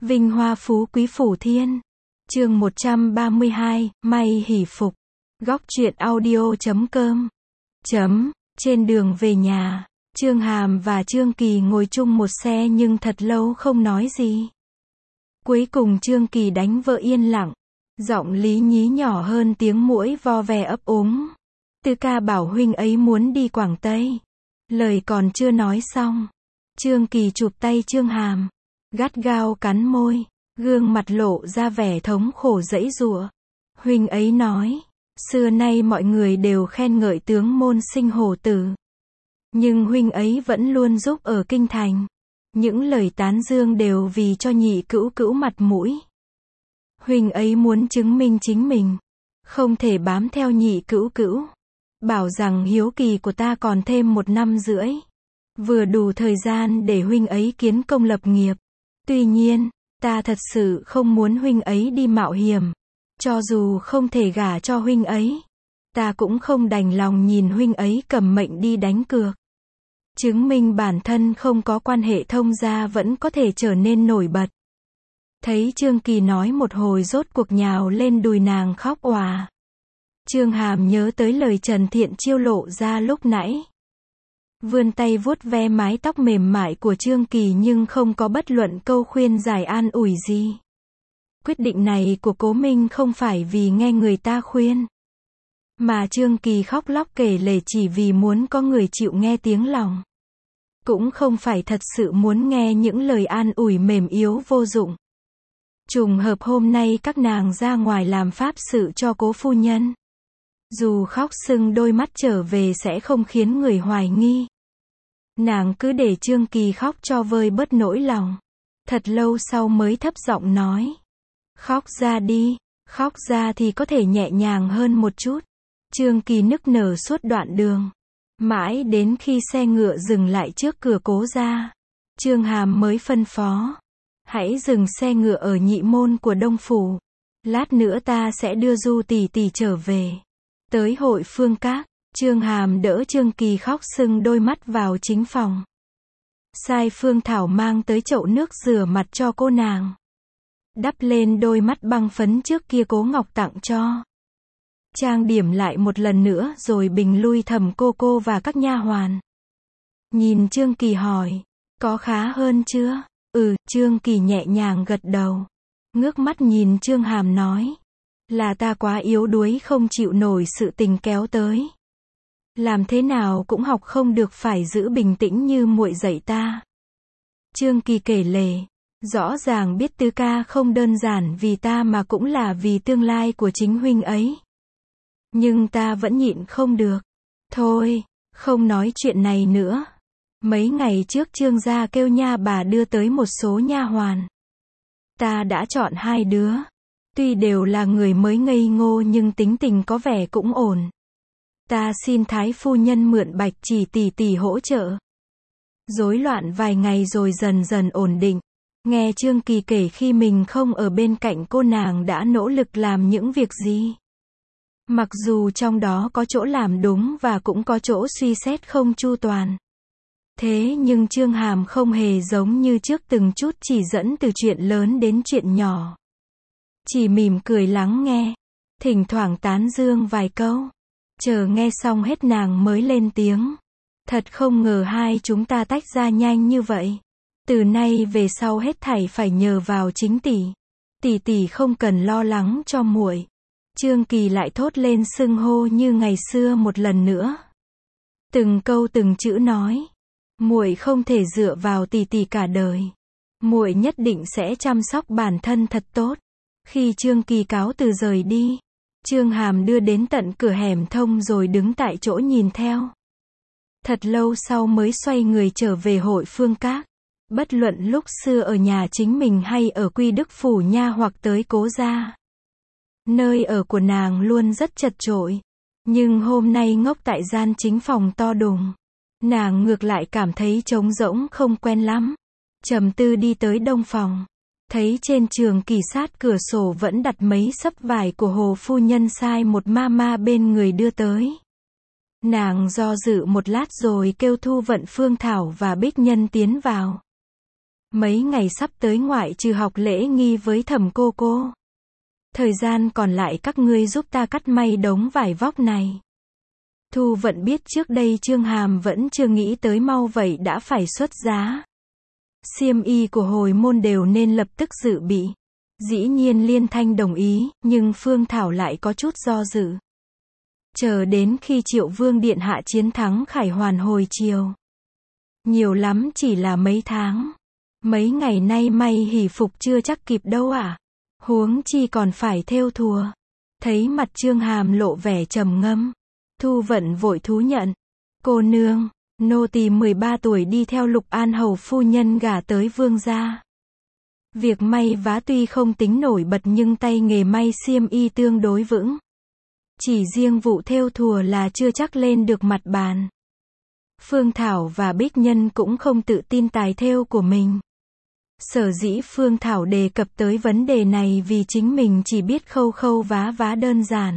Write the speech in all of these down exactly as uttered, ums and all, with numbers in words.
Vinh hoa phú quý phủ thiên. Chương một trăm ba mươi hai, may hỷ phục. Góc truyện audio chấm com. Chấm, trên đường về nhà, Chương Hàm và Trương Kỳ ngồi chung một xe nhưng thật lâu không nói gì. Cuối cùng Trương Kỳ đánh vợ yên lặng. Giọng lý nhí nhỏ hơn tiếng muỗi vo ve ấp úng. Tư ca bảo huynh ấy muốn đi Quảng Tây. Lời còn chưa nói xong, Trương Kỳ chụp tay Chương Hàm, gắt gao cắn môi, gương mặt lộ ra vẻ thống khổ giãy giụa. Huynh ấy nói, xưa nay mọi người đều khen ngợi tướng môn sinh hổ tử. Nhưng huynh ấy vẫn luôn giúp ở kinh thành. Những lời tán dương đều vì cho nhị cữu cữu mặt mũi. Huynh ấy muốn chứng minh chính mình, không thể bám theo nhị cữu cữu. Bảo rằng hiếu kỳ của ta còn thêm một năm rưỡi. Vừa đủ thời gian để huynh ấy kiến công lập nghiệp. Tuy nhiên, ta thật sự không muốn huynh ấy đi mạo hiểm. Cho dù không thể gả cho huynh ấy, ta cũng không đành lòng nhìn huynh ấy cầm mệnh đi đánh cược. Chứng minh bản thân không có quan hệ thông gia vẫn có thể trở nên nổi bật. Thấy Trương Kỳ nói một hồi rốt cuộc nhào lên đùi nàng khóc òa. Chương Hàm nhớ tới lời Trần Thiện Chiêu lộ ra lúc nãy. Vươn tay vuốt ve mái tóc mềm mại của Trương Kỳ nhưng không có bất luận câu khuyên giải an ủi gì. Quyết định này của Cố Minh không phải vì nghe người ta khuyên. Mà Trương Kỳ khóc lóc kể lể chỉ vì muốn có người chịu nghe tiếng lòng. Cũng không phải thật sự muốn nghe những lời an ủi mềm yếu vô dụng. Trùng hợp hôm nay các nàng ra ngoài làm pháp sự cho Cố phu nhân. Dù khóc sưng đôi mắt trở về sẽ không khiến người hoài nghi. Nàng cứ để Trương Kỳ khóc cho vơi bớt nỗi lòng. Thật lâu sau mới thấp giọng nói. Khóc ra đi, khóc ra thì có thể nhẹ nhàng hơn một chút. Trương Kỳ nức nở suốt đoạn đường. Mãi đến khi xe ngựa dừng lại trước cửa Cố gia, Chương Hàm mới phân phó. Hãy dừng xe ngựa ở nhị môn của Đông Phủ. Lát nữa ta sẽ đưa Du tỷ tỷ trở về. Tới hội Phương Các, Chương Hàm đỡ Trương Kỳ khóc sưng đôi mắt vào chính phòng. Sai Phương Thảo mang tới chậu nước rửa mặt cho cô nàng. Đắp lên đôi mắt băng phấn trước kia Cố Ngọc tặng cho. Trang điểm lại một lần nữa rồi bình lui thầm cô cô và các nha hoàn. Nhìn Trương Kỳ hỏi, có khá hơn chưa? Ừ, Trương Kỳ nhẹ nhàng gật đầu. Ngước mắt nhìn Chương Hàm nói. Là ta quá yếu đuối không chịu nổi sự tình kéo tới. Làm thế nào cũng học không được phải giữ bình tĩnh như muội dạy ta. Trương Kỳ kể lể. Rõ ràng biết Tư ca không đơn giản vì ta mà cũng là vì tương lai của chính huynh ấy. Nhưng ta vẫn nhịn không được. Thôi, không nói chuyện này nữa. Mấy ngày trước Trương gia kêu nha bà đưa tới một số nha hoàn. Ta đã chọn hai đứa. Tuy đều là người mới ngây ngô nhưng tính tình có vẻ cũng ổn. Ta xin Thái phu nhân mượn Bạch Chỉ tỷ tỷ hỗ trợ. Rối loạn vài ngày rồi dần dần ổn định. Nghe Trương Kỳ kể khi mình không ở bên cạnh cô nàng đã nỗ lực làm những việc gì. Mặc dù trong đó có chỗ làm đúng và cũng có chỗ suy xét không chu toàn. Thế nhưng Chương Hàm không hề giống như trước từng chút chỉ dẫn từ chuyện lớn đến chuyện nhỏ. Chỉ mỉm cười lắng nghe. Thỉnh thoảng tán dương vài câu. Chờ nghe xong hết nàng mới lên tiếng. Thật không ngờ hai chúng ta tách ra nhanh như vậy. Từ nay về sau hết thảy phải nhờ vào chính tỷ. Tỷ tỷ không cần lo lắng cho muội. Trương Kỳ lại thốt lên xưng hô như ngày xưa một lần nữa. Từng câu từng chữ nói. Muội không thể dựa vào tỷ tỷ cả đời. Muội nhất định sẽ chăm sóc bản thân thật tốt. Khi Trương Kỳ cáo từ rời đi, Chương Hàm đưa đến tận cửa hẻm thông rồi đứng tại chỗ nhìn theo. Thật lâu sau mới xoay người trở về hội Phương Các. Bất luận lúc xưa ở nhà chính mình hay ở Quy Đức Phủ nha hoặc tới Cố gia. Nơi ở của nàng luôn rất chật chội. Nhưng hôm nay ngốc tại gian chính phòng to đùng. Nàng ngược lại cảm thấy trống rỗng không quen lắm. Trầm tư đi tới đông phòng. Thấy trên trường kỳ sát cửa sổ vẫn đặt mấy xấp vải của Hồ phu nhân sai một ma ma bên người đưa tới. Nàng do dự một lát rồi kêu Thu Vận Phương Thảo và Bích Nhân tiến vào. Mấy ngày sắp tới ngoại trừ học lễ nghi với Thẩm cô cô. Thời gian còn lại các ngươi giúp ta cắt may đống vải vóc này. Thu Vận biết trước đây Chương Hàm vẫn chưa nghĩ tới mau vậy đã phải xuất giá. Xiêm y của hồi môn đều nên lập tức dự bị. Dĩ nhiên Liên Thanh đồng ý, nhưng Phương Thảo lại có chút do dự. Chờ đến khi Triệu Vương Điện Hạ chiến thắng Khải Hoàn hồi chiều. Nhiều lắm chỉ là mấy tháng. Mấy ngày nay may hỷ phục chưa chắc kịp đâu à. Huống chi còn phải thêu thùa. Thấy mặt Chương Hàm lộ vẻ trầm ngâm. Thu Vận vội thú nhận. Cô nương, nô tỳ mười ba tuổi đi theo Lục An hầu phu nhân gả tới vương gia. Việc may vá tuy không tính nổi bật nhưng tay nghề may xiêm y tương đối vững. Chỉ riêng vụ thêu thùa là chưa chắc lên được mặt bàn. Phương Thảo và Bích Nhân cũng không tự tin tài thêu của mình. Sở dĩ Phương Thảo đề cập tới vấn đề này vì chính mình chỉ biết khâu khâu vá vá đơn giản.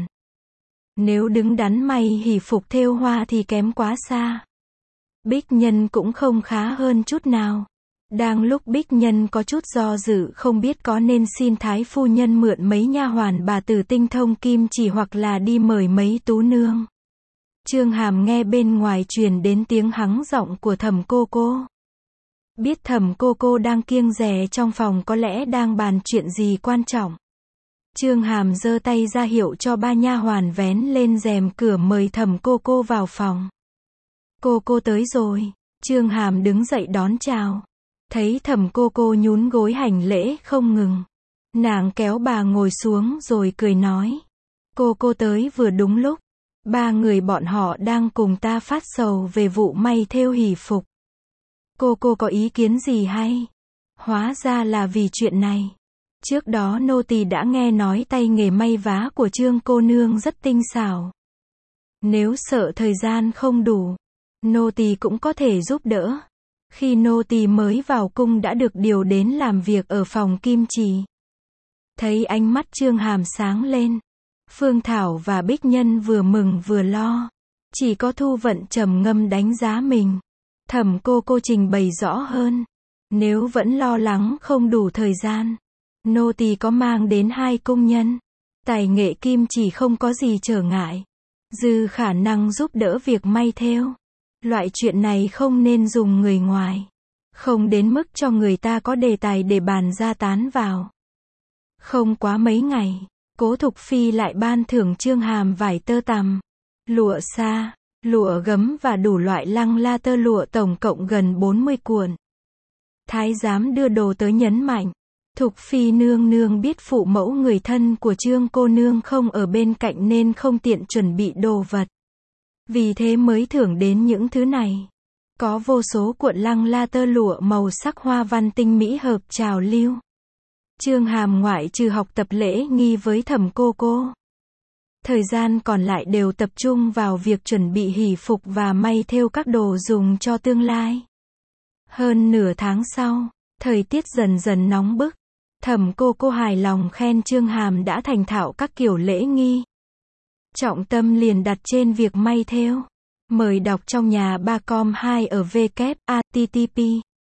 Nếu đứng đắn may hỷ phục thêu hoa thì kém quá xa. Bích Nhân cũng không khá hơn chút nào. Đang lúc Bích Nhân có chút do dự không biết có nên xin Thái phu nhân mượn mấy nha hoàn bà tử tinh thông kim chỉ hoặc là đi mời mấy tú nương. Chương Hàm nghe bên ngoài truyền đến tiếng hắng giọng của Thẩm cô cô. Biết Thẩm cô cô đang kiêng dè trong phòng có lẽ đang bàn chuyện gì quan trọng. Chương Hàm giơ tay ra hiệu cho ba nha hoàn vén lên rèm cửa mời Thẩm cô cô vào phòng. Cô cô tới rồi. Chương Hàm đứng dậy đón chào. Thấy Thẩm cô cô nhún gối hành lễ không ngừng. Nàng kéo bà ngồi xuống rồi cười nói. Cô cô tới vừa đúng lúc. Ba người bọn họ đang cùng ta phát sầu về vụ may thêu hỷ phục. Cô cô có ý kiến gì hay? Hóa ra là vì chuyện này. Trước đó nô tỳ đã nghe nói tay nghề may vá của Trương cô nương rất tinh xảo. Nếu sợ thời gian không đủ, nô tỳ cũng có thể giúp đỡ. Khi nô tỳ mới vào cung đã được điều đến làm việc ở phòng kim chỉ. Thấy ánh mắt Chương Hàm sáng lên. Phương Thảo và Bích Nhân vừa mừng vừa lo. Chỉ có Thu Vận trầm ngâm đánh giá mình. Thẩm cô cô trình bày rõ hơn. Nếu vẫn lo lắng không đủ thời gian, nô tỳ có mang đến hai công nhân. Tài nghệ kim chỉ không có gì trở ngại. Dư khả năng giúp đỡ việc may thêu. Loại chuyện này không nên dùng người ngoài. Không đến mức cho người ta có đề tài để bàn ra tán vào. Không quá mấy ngày, Cố Thục Phi lại ban thưởng Chương Hàm vải tơ tằm, lụa sa, lụa gấm và đủ loại lăng la tơ lụa tổng cộng gần bốn mươi cuộn. Thái giám đưa đồ tới nhấn mạnh. Thục Phi nương nương biết phụ mẫu người thân của Trương cô nương không ở bên cạnh nên không tiện chuẩn bị đồ vật. Vì thế mới thưởng đến những thứ này. Có vô số cuộn lăng la tơ lụa màu sắc hoa văn tinh mỹ hợp trào lưu. Chương Hàm ngoại trừ học tập lễ nghi với Thẩm cô cô. Thời gian còn lại đều tập trung vào việc chuẩn bị hỷ phục và may thêu các đồ dùng cho tương lai. Hơn nửa tháng sau, thời tiết dần dần nóng bức. Thẩm cô cô hài lòng khen Chương Hàm đã thành thạo các kiểu lễ nghi. Trọng tâm liền đặt trên việc may thêu. Mời đọc trong nhà ba com hai ở w a t t p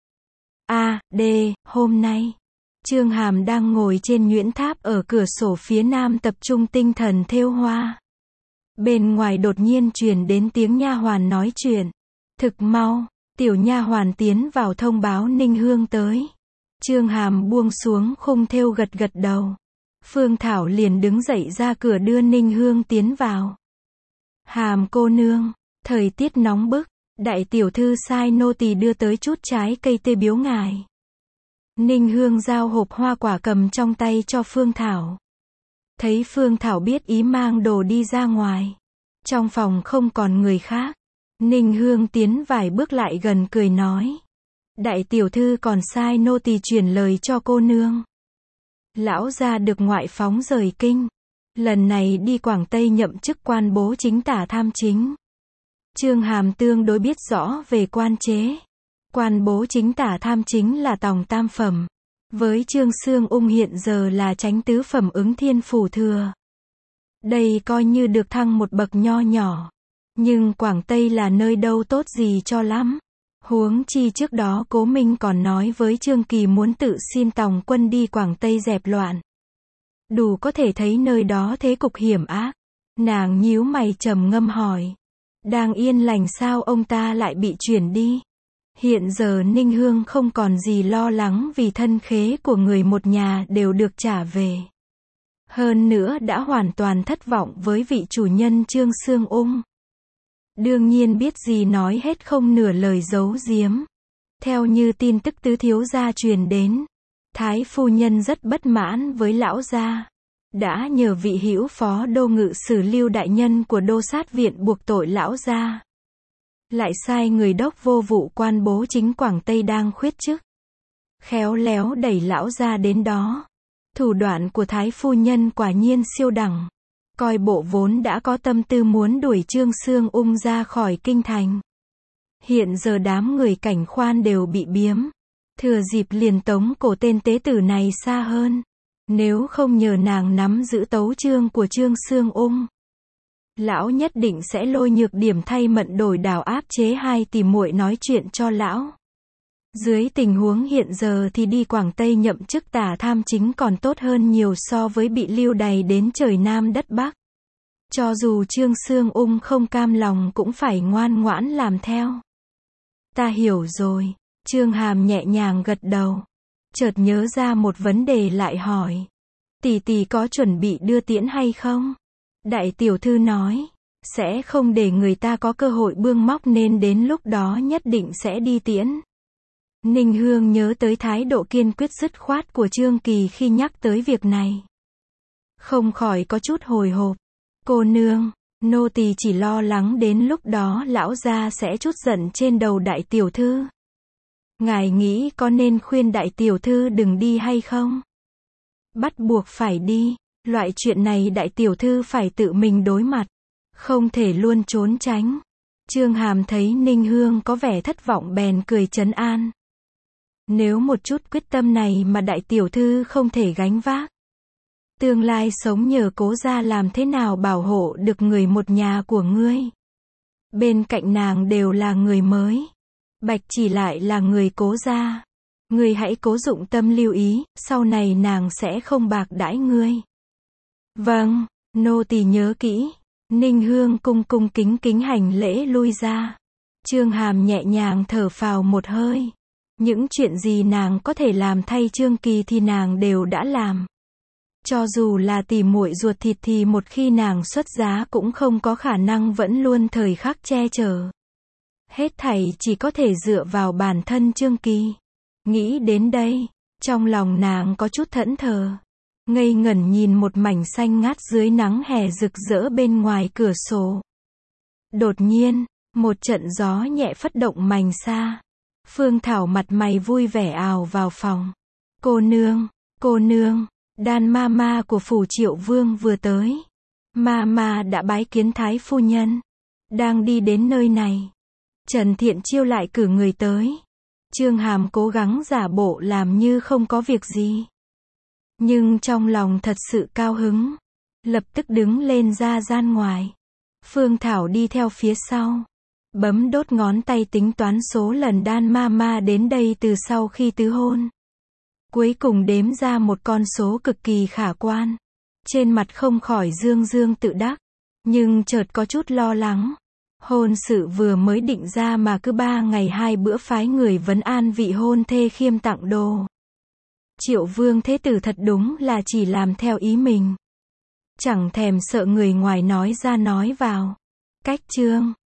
a d hôm nay. Chương Hàm đang ngồi trên nhuyễn tháp ở cửa sổ phía nam tập trung tinh thần thêu hoa. Bên ngoài đột nhiên truyền đến tiếng nha hoàn nói chuyện. Thực mau, tiểu nha hoàn tiến vào thông báo Ninh Hương tới. Chương Hàm buông xuống khung thêu gật gật đầu. Phương Thảo liền đứng dậy ra cửa đưa Ninh Hương tiến vào. Hàm cô nương, thời tiết nóng bức, đại tiểu thư sai nô tỳ đưa tới chút trái cây tươi biếu ngài. Ninh Hương giao hộp hoa quả cầm trong tay cho Phương Thảo. Thấy Phương Thảo biết ý mang đồ đi ra ngoài. Trong phòng không còn người khác. Ninh Hương tiến vài bước lại gần cười nói. Đại tiểu thư còn sai nô tỳ truyền lời cho cô nương. Lão gia được ngoại phóng rời kinh. Lần này đi Quảng Tây nhậm chức quan bố chính tả tham chính. Chương Hàm tương đối biết rõ về quan chế. Quan bố chính tả tham chính là tòng tam phẩm. Với Trương Xương Ung hiện giờ là chánh tứ phẩm ứng thiên phủ thừa. Đây coi như được thăng một bậc nho nhỏ. Nhưng Quảng Tây là nơi đâu tốt gì cho lắm. Huống chi trước đó Cố Minh còn nói với Trương Kỳ muốn tự xin tòng quân đi Quảng Tây dẹp loạn. Đủ có thể thấy nơi đó thế cục hiểm ác. Nàng nhíu mày trầm ngâm hỏi. Đang yên lành sao ông ta lại bị chuyển đi? Hiện giờ Ninh Hương không còn gì lo lắng vì thân khế của người một nhà đều được trả về. Hơn nữa đã hoàn toàn thất vọng với vị chủ nhân Trương Sương Ung. Đương nhiên biết gì nói hết, không nửa lời giấu giếm. Theo như tin tức tứ thiếu gia truyền đến, Thái phu nhân rất bất mãn với lão gia. Đã nhờ vị hữu phó đô ngự sử Lưu đại nhân của đô sát viện buộc tội lão gia. Lại sai người đốc vô vụ quan bố chính Quảng Tây đang khuyết chức. Khéo léo đẩy lão gia đến đó. Thủ đoạn của Thái phu nhân quả nhiên siêu đẳng. Coi bộ vốn đã có tâm tư muốn đuổi Trương Sương Ung ra khỏi kinh thành. Hiện giờ đám người Cảnh Khoan đều bị biếm. Thừa dịp liền tống cổ tên tế tử này xa hơn. Nếu không nhờ nàng nắm giữ tấu chương của Trương Sương Ung, lão nhất định sẽ lôi nhược điểm thay mận đổi đảo áp chế hai tỷ muội nói chuyện cho lão. Dưới tình huống hiện giờ thì đi Quảng Tây nhậm chức tả tham chính còn tốt hơn nhiều so với bị lưu đày đến trời Nam đất Bắc. Cho dù Trương Sương Ung không cam lòng cũng phải ngoan ngoãn làm theo. Ta hiểu rồi. Trương Hàm nhẹ nhàng gật đầu. Chợt nhớ ra một vấn đề lại hỏi. Tỷ tỷ có chuẩn bị đưa tiễn hay không? Đại tiểu thư nói. Sẽ không để người ta có cơ hội bương móc nên đến lúc đó nhất định sẽ đi tiễn. Ninh Hương nhớ tới thái độ kiên quyết dứt khoát của Trương Kỳ khi nhắc tới việc này. Không khỏi có chút hồi hộp. Cô nương, nô tỳ chỉ lo lắng đến lúc đó lão gia sẽ trút giận trên đầu đại tiểu thư. Ngài nghĩ có nên khuyên đại tiểu thư đừng đi hay không? Bắt buộc phải đi. Loại chuyện này đại tiểu thư phải tự mình đối mặt. Không thể luôn trốn tránh. Trương Hàm thấy Ninh Hương có vẻ thất vọng bèn cười trấn an. Nếu một chút quyết tâm này mà đại tiểu thư không thể gánh vác, tương lai sống nhờ Cố gia làm thế nào bảo hộ được người một nhà của ngươi? Bên cạnh nàng đều là người mới. Bạch Chỉ lại là người Cố gia. Ngươi hãy cố dụng tâm lưu ý, sau này nàng sẽ không bạc đãi ngươi. Vâng, nô tỳ nhớ kỹ. Ninh Hương cung cung kính kính hành lễ lui ra. Trương Hàm nhẹ nhàng thở phào một hơi. Những chuyện gì nàng có thể làm thay Trương Kỳ thì nàng đều đã làm. Cho dù là tỷ muội ruột thịt thì một khi nàng xuất giá cũng không có khả năng vẫn luôn thời khắc che chở. Hết thảy chỉ có thể dựa vào bản thân Trương Kỳ. Nghĩ đến đây, trong lòng nàng có chút thẫn thờ. Ngây ngẩn nhìn một mảnh xanh ngát dưới nắng hè rực rỡ bên ngoài cửa sổ. Đột nhiên, một trận gió nhẹ phất động mành xa. Phương Thảo mặt mày vui vẻ ào vào phòng. Cô nương, cô nương, Đan ma ma của phủ Triệu Vương vừa tới. Ma ma đã bái kiến Thái phu nhân. Đang đi đến nơi này. Trần Thiện Chiêu lại cử người tới. Trương Hàm cố gắng giả bộ làm như không có việc gì. Nhưng trong lòng thật sự cao hứng. Lập tức đứng lên ra gian ngoài. Phương Thảo đi theo phía sau. Bấm đốt ngón tay tính toán số lần Đan ma ma đến đây từ sau khi tứ hôn. Cuối cùng đếm ra một con số cực kỳ khả quan. Trên mặt không khỏi dương dương tự đắc. Nhưng chợt có chút lo lắng. Hôn sự vừa mới định ra mà cứ ba ngày hai bữa phái người vấn an vị hôn thê khiêm tặng đồ. Triệu Vương thế tử thật đúng là chỉ làm theo ý mình. Chẳng thèm sợ người ngoài nói ra nói vào. Cách chương